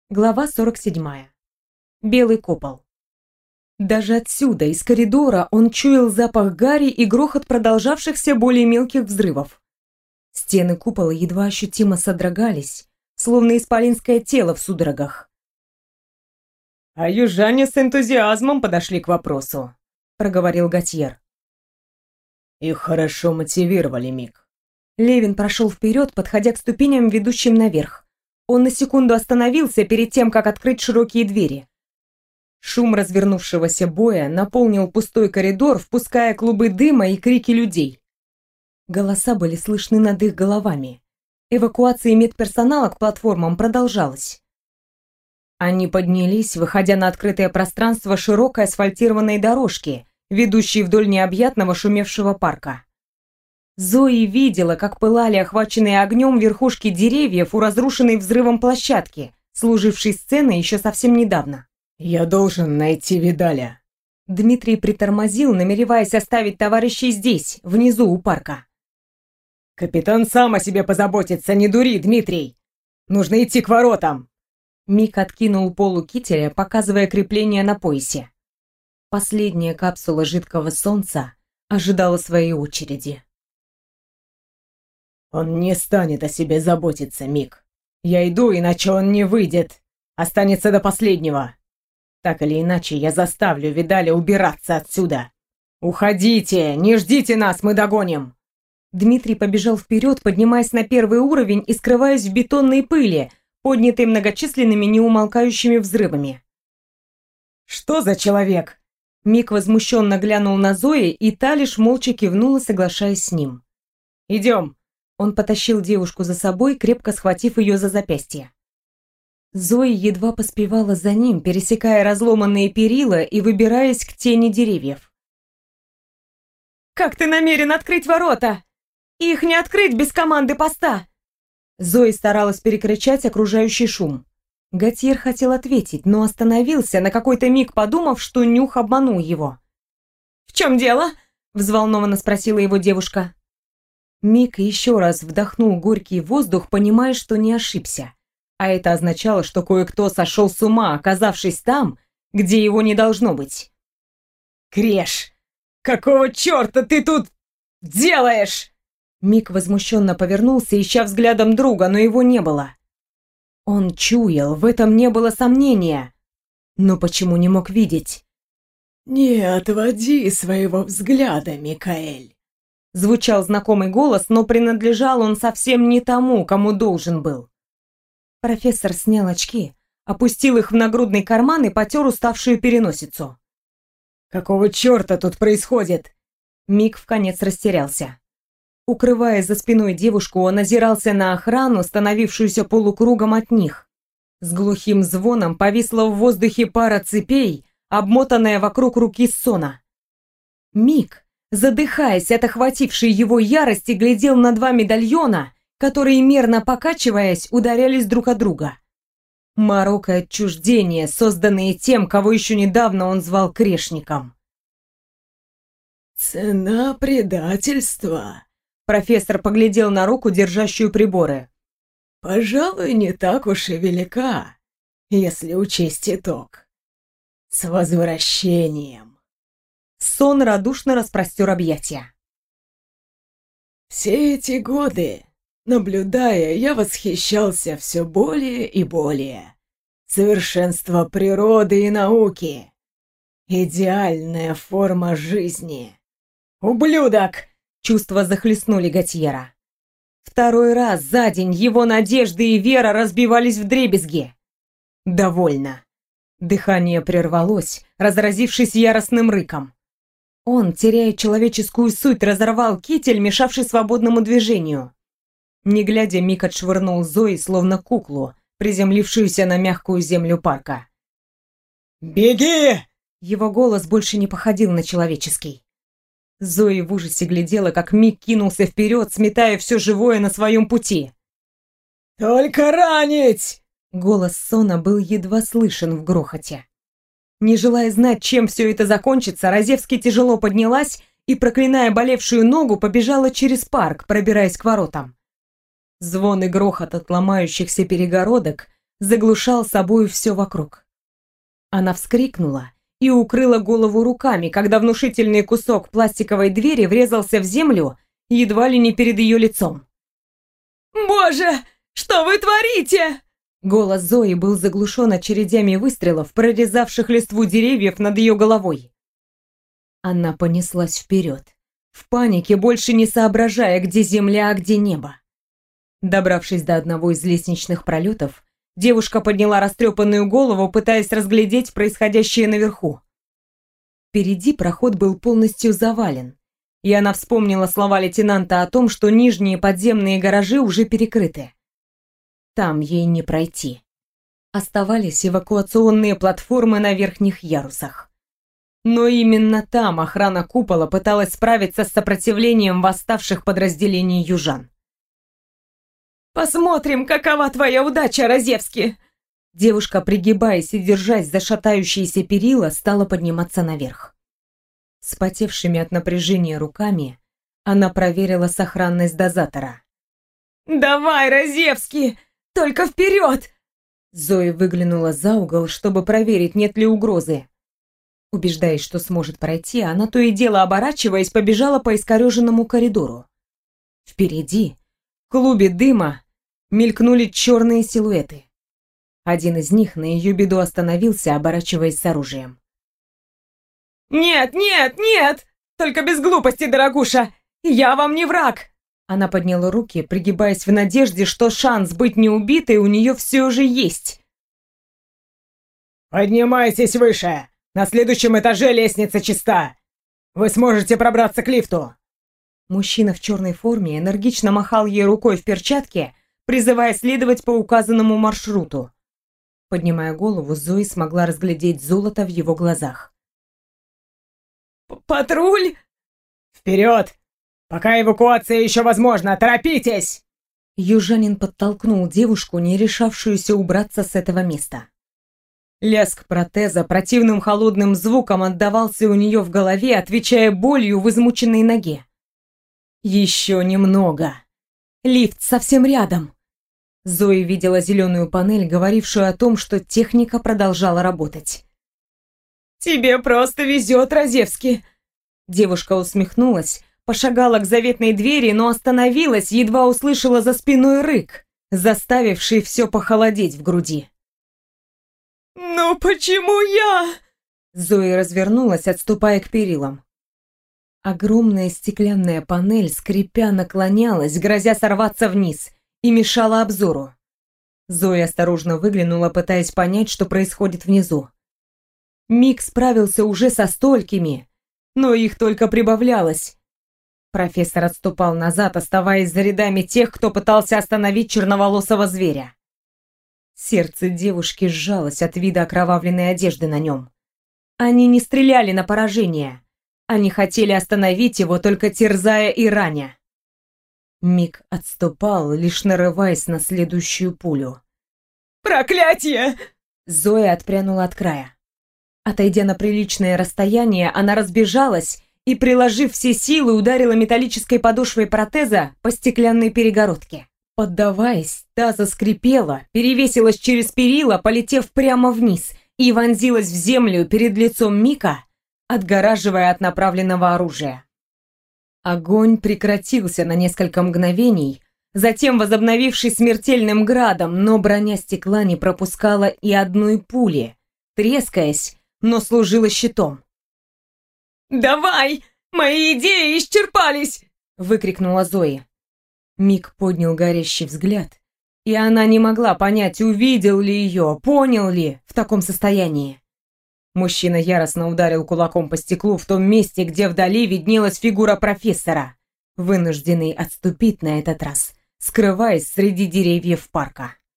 Глава 47. Белый купол. Даже отсюда, из коридора, он чуял запах гари и грохот продолжавшихся более мелких взрывов. Стены купола едва ощутимо содрогались, словно исполинское тело в судорогах. «А южане с энтузиазмом подошли к вопросу», — проговорил Готьер. «Их хорошо мотивировали, Мик». Левин прошел вперед, подходя к ступеням, ведущим наверх. Он на секунду остановился перед тем, как открыть широкие двери. Шум развернувшегося боя наполнил пустой коридор, впуская клубы дыма и крики людей. Голоса были слышны над их головами. Эвакуация медперсонала к платформам продолжалась. Они поднялись, выходя на открытое пространство широкой асфальтированной дорожки, ведущей вдоль необъятного шумевшего парка. Зои видела, как пылали охваченные огнем верхушки деревьев у разрушенной взрывом площадки, служившей сценой еще совсем недавно. «Я должен найти Видаля». Дмитрий притормозил, намереваясь оставить товарищей здесь, внизу у парка. «Капитан сам о себе позаботится, не дури, Дмитрий! Нужно идти к воротам!» Мик откинул полу кителя, показывая крепление на поясе. Последняя капсула жидкого солнца ожидала своей очереди. «Он не станет о себе заботиться, Мик. Я иду, иначе он не выйдет. Останется до последнего. Так или иначе, я заставлю Видаля убираться отсюда. Уходите, не ждите нас, мы догоним!» Дмитрий побежал вперед, поднимаясь на первый уровень и скрываясь в бетонной пыли, поднятой многочисленными неумолкающими взрывами. «Что за человек?» Мик возмущенно глянул на Зои, и та лишь молча кивнула, соглашаясь с ним. «Идем!» Он потащил девушку за собой, крепко схватив ее за запястье. Зои едва поспевала за ним, пересекая разломанные перила и выбираясь к тени деревьев. «Как ты намерен открыть ворота? Их не открыть без команды поста!» Зои старалась перекричать окружающий шум. Готьер хотел ответить, но остановился, на какой-то миг подумав, что нюх обманул его. «В чем дело?» — взволнованно спросила его девушка. Мик еще раз вдохнул горький воздух, понимая, что не ошибся. А это означало, что кое-кто сошел с ума, оказавшись там, где его не должно быть. «Креш, какого черта ты тут делаешь?» Мик возмущенно повернулся, ища взглядом друга, но его не было. Он чуял, в этом не было сомнения. Но почему не мог видеть? «Не отводи своего взгляда, Микаэль!» Звучал знакомый голос, но принадлежал он совсем не тому, кому должен был. Профессор снял очки, опустил их в нагрудный карман и потер уставшую переносицу. «Какого черта тут происходит?» Мик вконец растерялся. Укрывая за спиной девушку, он озирался на охрану, становившуюся полукругом от них. С глухим звоном повисла в воздухе пара цепей, обмотанная вокруг руки Сона. Мик, задыхаясь от охватившей его ярости, глядел на два медальона, которые, мерно покачиваясь, ударялись друг о друга. Морок и отчуждение, созданные тем, кого еще недавно он звал грешником. «Цена предательства», — профессор поглядел на руку, держащую приборы. «Пожалуй, не так уж и велика, если учесть итог. С возвращением». Сон радушно распростер объятия. «Все эти годы, наблюдая, я восхищался все более и более. Совершенство природы и науки. Идеальная форма жизни. Ублюдок!» Чувства захлестнули Готьера. Второй раз за день его надежды и вера разбивались вдребезги. Довольно. Дыхание прервалось, разразившись яростным рыком. Он, теряя человеческую суть, разорвал китель, мешавший свободному движению. Не глядя, Мик отшвырнул Зои, словно куклу, приземлившуюся на мягкую землю парка. «Беги!» Его голос больше не походил на человеческий. Зои в ужасе глядела, как Мик кинулся вперед, сметая все живое на своем пути. «Только ранить!» Голос Сона был едва слышен в грохоте. Не желая знать, чем все это закончится, Розевский тяжело поднялась и, проклиная болевшую ногу, побежала через парк, пробираясь к воротам. Звон и грохот от ломающихся перегородок заглушал собою все вокруг. Она вскрикнула и укрыла голову руками, когда внушительный кусок пластиковой двери врезался в землю едва ли не перед ее лицом. «Боже, что вы творите?» Голос Зои был заглушен очередями выстрелов, прорезавших листву деревьев над ее головой. Она понеслась вперед, в панике, больше не соображая, где земля, а где небо. Добравшись до одного из лестничных пролетов, девушка подняла растрепанную голову, пытаясь разглядеть происходящее наверху. Впереди проход был полностью завален, и она вспомнила слова лейтенанта о том, что нижние подземные гаражи уже перекрыты. Там ей не пройти. Оставались эвакуационные платформы на верхних ярусах. Но именно там охрана купола пыталась справиться с сопротивлением восставших подразделений южан. «Посмотрим, какова твоя удача, Розевский!» Девушка, пригибаясь и держась за шатающиеся перила, стала подниматься наверх. Вспотевшими от напряжения руками она проверила сохранность дозатора. «Давай, Розевский! Только вперед!» Зоя выглянула за угол, чтобы проверить, нет ли угрозы. Убеждаясь, что сможет пройти, она то и дело, оборачиваясь, побежала по искореженному коридору. Впереди, в клубе дыма, мелькнули черные силуэты. Один из них на ее беду остановился, оборачиваясь с оружием. «Нет, нет, нет! Только без глупости, дорогуша! Я вам не враг!» Она подняла руки, пригибаясь в надежде, что шанс быть неубитой у нее все же есть. «Поднимайтесь выше! На следующем этаже лестница чиста! Вы сможете пробраться к лифту!» Мужчина в черной форме энергично махал ей рукой в перчатке, призывая следовать по указанному маршруту. Поднимая голову, Зои смогла разглядеть золото в его глазах. «Патруль?» «Вперед! Пока эвакуация еще возможна, торопитесь!» Южанин подтолкнул девушку, не решавшуюся убраться с этого места. Лязг протеза противным холодным звуком отдавался у нее в голове, отвечая болью в измученной ноге. Еще немного. Лифт совсем рядом. Зоя видела зеленую панель, говорившую о том, что техника продолжала работать. «Тебе просто везет, Розевский!» Девушка усмехнулась, пошагала к заветной двери, но остановилась, едва услышала за спиной рык, заставивший все похолодеть в груди. «Ну почему я?» Зоя развернулась, отступая к перилам. Огромная стеклянная панель, скрипя, наклонялась, грозя сорваться вниз, и мешала обзору. Зоя осторожно выглянула, пытаясь понять, что происходит внизу. Мик справился уже со столькими, но их только прибавлялось. Профессор отступал назад, оставаясь за рядами тех, кто пытался остановить черноволосого зверя. Сердце девушки сжалось от вида окровавленной одежды на нем. Они не стреляли на поражение. Они хотели остановить его, только терзая и раня. Мик отступал, лишь нарываясь на следующую пулю. «Проклятие!» Зоя отпрянула от края. Отойдя на приличное расстояние, она разбежалась и, приложив все силы, ударила металлической подошвой протеза по стеклянной перегородке. Поддаваясь, та заскрипела, перевесилась через перила, полетев прямо вниз, и вонзилась в землю перед лицом Мика, отгораживая от направленного оружия. Огонь прекратился на несколько мгновений, затем возобновившись смертельным градом, но броня стекла не пропускала и одной пули, трескаясь, но служила щитом. «Давай! Мои идеи исчерпались!» — выкрикнула Зоя. Мик поднял горящий взгляд, и она не могла понять, увидел ли ее, понял ли в таком состоянии. Мужчина яростно ударил кулаком по стеклу в том месте, где вдали виднелась фигура профессора, вынужденный отступить на этот раз, скрываясь среди деревьев парка.